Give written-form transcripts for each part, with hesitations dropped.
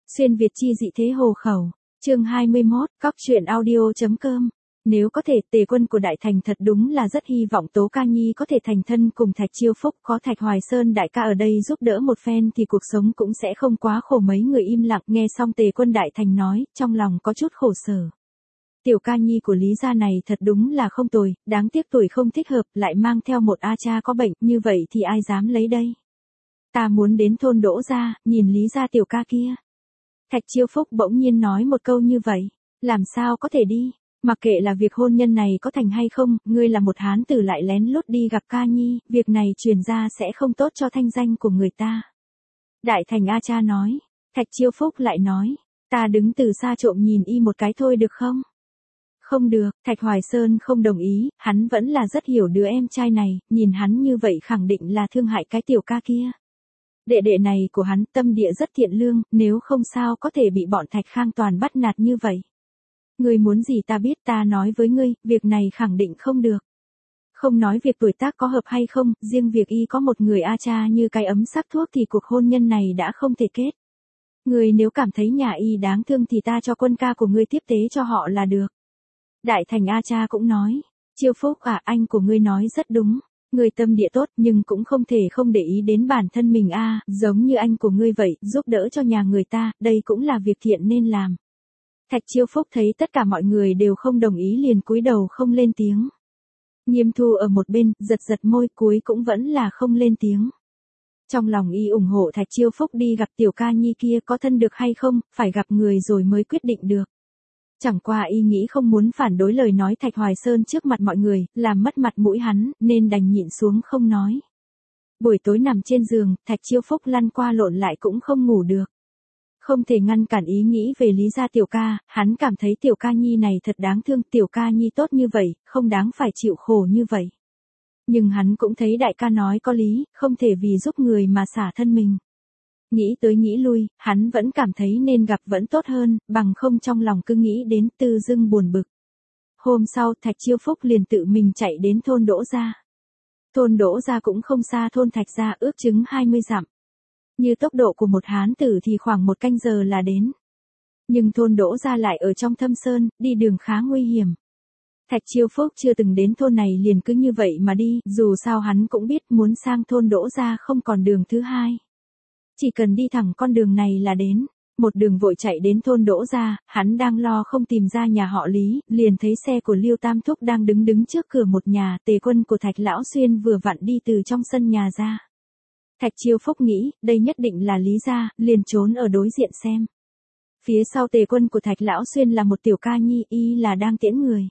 Xuyên Việt chi dị thế hồ khẩu. Chương 21, cóc truyện audio.com. Nếu có thể, Tề Quân của Đại Thành thật đúng là rất hy vọng Tố Ca Nhi có thể thành thân cùng Thạch Chiêu Phúc, có Thạch Hoài Sơn đại ca ở đây giúp đỡ một phen thì cuộc sống cũng sẽ không quá khổ. Mấy người im lặng nghe xong Tề Quân Đại Thành nói, trong lòng có chút khổ sở. Tiểu ca nhi của Lý gia này thật đúng là không tồi, đáng tiếc tuổi không thích hợp, lại mang theo một a cha có bệnh, như vậy thì ai dám lấy đây. Ta muốn đến thôn Đỗ gia, nhìn Lý gia tiểu ca kia. Thạch Chiêu Phúc bỗng nhiên nói một câu như vậy, làm sao có thể đi, mặc kệ là việc hôn nhân này có thành hay không, ngươi là một hán tử lại lén lút đi gặp ca nhi, việc này truyền ra sẽ không tốt cho thanh danh của người ta. Đại Thành a cha nói, Thạch Chiêu Phúc lại nói, ta đứng từ xa trộm nhìn y một cái thôi được không? Không được, Thạch Hoài Sơn không đồng ý, hắn vẫn là rất hiểu đứa em trai này, nhìn hắn như vậy khẳng định là thương hại cái tiểu ca kia. Đệ đệ này của hắn tâm địa rất thiện lương, nếu không sao có thể bị bọn Thạch Khang toàn bắt nạt như vậy. Ngươi muốn gì ta biết, ta nói với ngươi, việc này khẳng định không được. Không nói việc tuổi tác có hợp hay không, riêng việc y có một người a cha như cái ấm sắc thuốc thì cuộc hôn nhân này đã không thể kết. Ngươi nếu cảm thấy nhà y đáng thương thì ta cho quân ca của ngươi tiếp tế cho họ là được. Đại Thành a cha cũng nói, Chiêu Phúc à, anh của ngươi nói rất đúng. Người tâm địa tốt nhưng cũng không thể không để ý đến bản thân mình a, giống như anh của ngươi vậy, giúp đỡ cho nhà người ta, đây cũng là việc thiện nên làm. Thạch Chiêu Phúc thấy tất cả mọi người đều không đồng ý liền cúi đầu không lên tiếng. Nghiêm Thu ở một bên, giật giật môi, cuối cũng vẫn là không lên tiếng. Trong lòng y ủng hộ Thạch Chiêu Phúc đi gặp tiểu ca nhi kia, có thân được hay không, phải gặp người rồi mới quyết định được. Chẳng qua y nghĩ không muốn phản đối lời nói Thạch Hoài Sơn trước mặt mọi người, làm mất mặt mũi hắn, nên đành nhịn xuống không nói. Buổi tối nằm trên giường, Thạch Chiêu Phúc lăn qua lộn lại cũng không ngủ được. Không thể ngăn cản ý nghĩ về Lý gia tiểu ca, hắn cảm thấy tiểu ca nhi này thật đáng thương, tiểu ca nhi tốt như vậy, không đáng phải chịu khổ như vậy. Nhưng hắn cũng thấy đại ca nói có lý, không thể vì giúp người mà xả thân mình. Nghĩ tới nghĩ lui, hắn vẫn cảm thấy nên gặp vẫn tốt hơn, bằng không trong lòng cứ nghĩ đến tư dưng buồn bực. Hôm sau Thạch Chiêu Phúc liền tự mình chạy đến thôn Đỗ gia. Thôn Đỗ gia cũng không xa thôn Thạch gia, ước chừng 20 dặm. Như tốc độ của một hán tử thì khoảng 1 canh giờ là đến. Nhưng thôn Đỗ gia lại ở trong thâm sơn, đi đường khá nguy hiểm. Thạch Chiêu Phúc chưa từng đến thôn này liền cứ như vậy mà đi, dù sao hắn cũng biết muốn sang thôn Đỗ gia không còn đường thứ hai. Chỉ cần đi thẳng con đường này là đến. Một đường vội chạy đến thôn Đỗ gia, hắn đang lo không tìm ra nhà họ Lý, liền thấy xe của Liêu Tam Thúc đang đứng trước cửa một nhà, Tề Quân của Thạch Lão Xuyên vừa vặn đi từ trong sân nhà ra. Thạch Chiêu Phúc nghĩ, đây nhất định là Lý gia, liền trốn ở đối diện xem. Phía sau Tề Quân của Thạch Lão Xuyên là một tiểu ca nhi, y là đang tiễn người.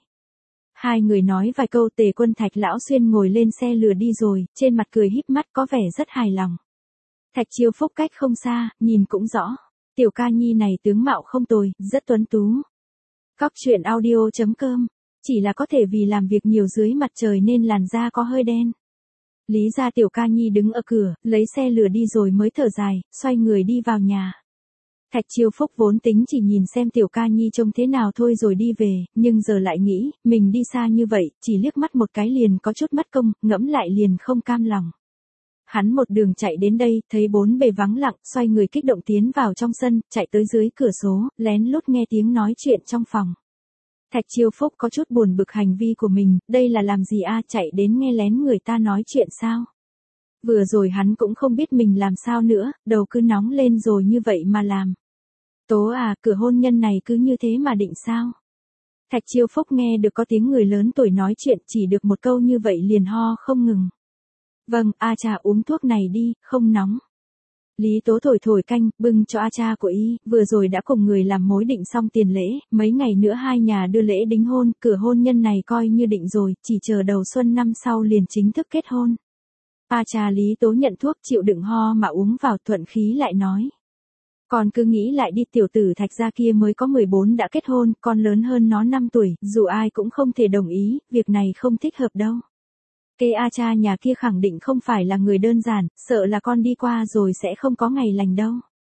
Hai người nói vài câu, Tề Quân Thạch Lão Xuyên ngồi lên xe lừa đi rồi, trên mặt cười híp mắt có vẻ rất hài lòng. Thạch Chiêu Phúc cách không xa, nhìn cũng rõ. Tiểu ca nhi này tướng mạo không tồi, rất tuấn tú. Cóc truyện audio.com. Chỉ là có thể vì làm việc nhiều dưới mặt trời nên làn da có hơi đen. Lý gia tiểu ca nhi đứng ở cửa, lấy xe lừa đi rồi mới thở dài, xoay người đi vào nhà. Thạch Chiêu Phúc vốn tính chỉ nhìn xem tiểu ca nhi trông thế nào thôi rồi đi về, nhưng giờ lại nghĩ, mình đi xa như vậy, chỉ liếc mắt một cái liền có chút mất công, ngẫm lại liền không cam lòng. Hắn một đường chạy đến đây, thấy bốn bề vắng lặng, xoay người kích động tiến vào trong sân, chạy tới dưới cửa sổ, lén lút nghe tiếng nói chuyện trong phòng. Thạch Chiêu Phúc có chút buồn bực hành vi của mình, đây là làm gì a, chạy đến nghe lén người ta nói chuyện sao? Vừa rồi hắn cũng không biết mình làm sao nữa, đầu cứ nóng lên rồi như vậy mà làm. Tố à, cửa hôn nhân này cứ như thế mà định sao? Thạch Chiêu Phúc nghe được có tiếng người lớn tuổi nói chuyện, chỉ được một câu như vậy liền ho không ngừng. Vâng, a cha uống thuốc này đi, không nóng. Lý Tố thổi thổi canh, bưng cho a cha của y, vừa rồi đã cùng người làm mối định xong tiền lễ, mấy ngày nữa hai nhà đưa lễ đính hôn, cửa hôn nhân này coi như định rồi, chỉ chờ đầu xuân năm sau liền chính thức kết hôn. A cha Lý Tố nhận thuốc chịu đựng ho mà uống vào, thuận khí lại nói. Con cứ nghĩ lại đi, tiểu tử Thạch gia kia mới có 14 đã kết hôn, con lớn hơn nó 5 tuổi, dù ai cũng không thể đồng ý, việc này không thích hợp đâu. Kê a cha nhà kia khẳng định không phải là người đơn giản, sợ là con đi qua rồi sẽ không có ngày lành đâu.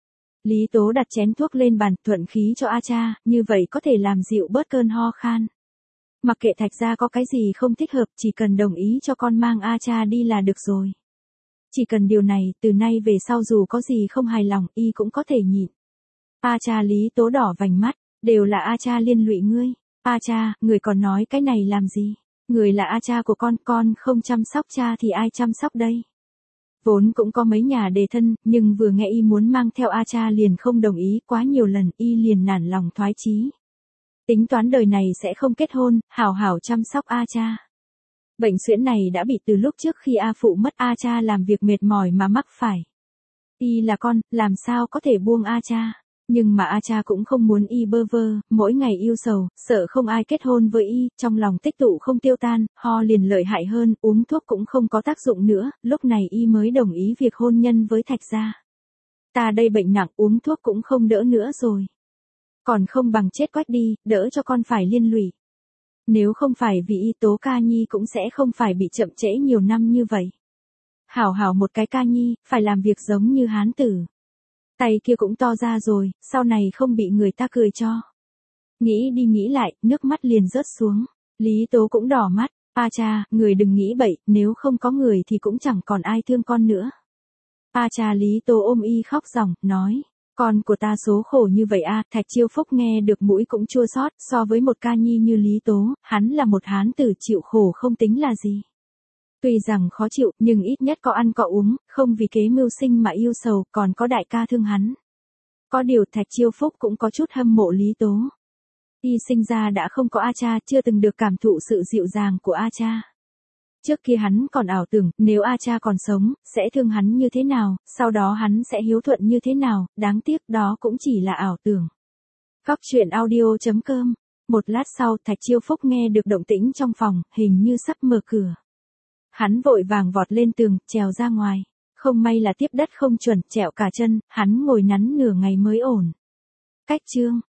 Lý Tố đặt chén thuốc lên bàn, thuận khí cho a cha, như vậy có thể làm dịu bớt cơn ho khan. Mặc kệ Thạch gia có cái gì không thích hợp, chỉ cần đồng ý cho con mang a cha đi là được rồi. Chỉ cần điều này, từ nay về sau dù có gì không hài lòng, y cũng có thể nhịn. A cha Lý Tố đỏ vành mắt, đều là A cha liên lụy ngươi. A cha, người còn nói cái này làm gì? Người là A cha của con không chăm sóc cha thì ai chăm sóc đây? Vốn cũng có mấy nhà đề thân, nhưng vừa nghe y muốn mang theo A cha liền không đồng ý, quá nhiều lần y liền nản lòng thoái chí. Tính toán đời này sẽ không kết hôn, hảo hảo chăm sóc A cha. Bệnh suyễn này đã bị từ lúc trước khi A phụ mất A cha làm việc mệt mỏi mà mắc phải. Y là con, làm sao có thể buông A cha. Nhưng mà A cha cũng không muốn y bơ vơ, mỗi ngày yêu sầu, sợ không ai kết hôn với y, trong lòng tích tụ không tiêu tan, ho liền lợi hại hơn, uống thuốc cũng không có tác dụng nữa, lúc này y mới đồng ý việc hôn nhân với Thạch gia. Ta đây bệnh nặng uống thuốc cũng không đỡ nữa rồi. Còn không bằng chết quách đi, đỡ cho con phải liên lụy. Nếu không phải vì y Tố Ca Nhi cũng sẽ không phải bị chậm trễ nhiều năm như vậy. Hảo hảo một cái Ca Nhi, phải làm việc giống như hán tử. Tay kia cũng to ra rồi, sau này không bị người ta cười cho. Nghĩ đi nghĩ lại, nước mắt liền rớt xuống. Lý Tố cũng đỏ mắt. A cha, người đừng nghĩ bậy, nếu không có người thì cũng chẳng còn ai thương con nữa. A cha Lý Tố ôm y khóc ròng, nói. Con của ta số khổ như vậy a. Thạch Chiêu Phúc nghe được mũi cũng chua xót, so với một Ca Nhi như Lý Tố, hắn là một hán tử chịu khổ không tính là gì. Tuy rằng khó chịu, nhưng ít nhất có ăn có uống, không vì kế mưu sinh mà yêu sầu, còn có đại ca thương hắn. Có điều Thạch Chiêu Phúc cũng có chút hâm mộ Lý Tố. Y sinh ra đã không có A cha, chưa từng được cảm thụ sự dịu dàng của A cha. Trước kia hắn còn ảo tưởng, nếu A cha còn sống, sẽ thương hắn như thế nào, sau đó hắn sẽ hiếu thuận như thế nào, đáng tiếc đó cũng chỉ là ảo tưởng. Góc truyện audio.com. Một lát sau, Thạch Chiêu Phúc nghe được động tĩnh trong phòng, hình như sắp mở cửa. Hắn vội vàng vọt lên tường, trèo ra ngoài. Không may là tiếp đất không chuẩn, trẹo cả chân, hắn ngồi nắn nửa ngày mới ổn. Cách chương.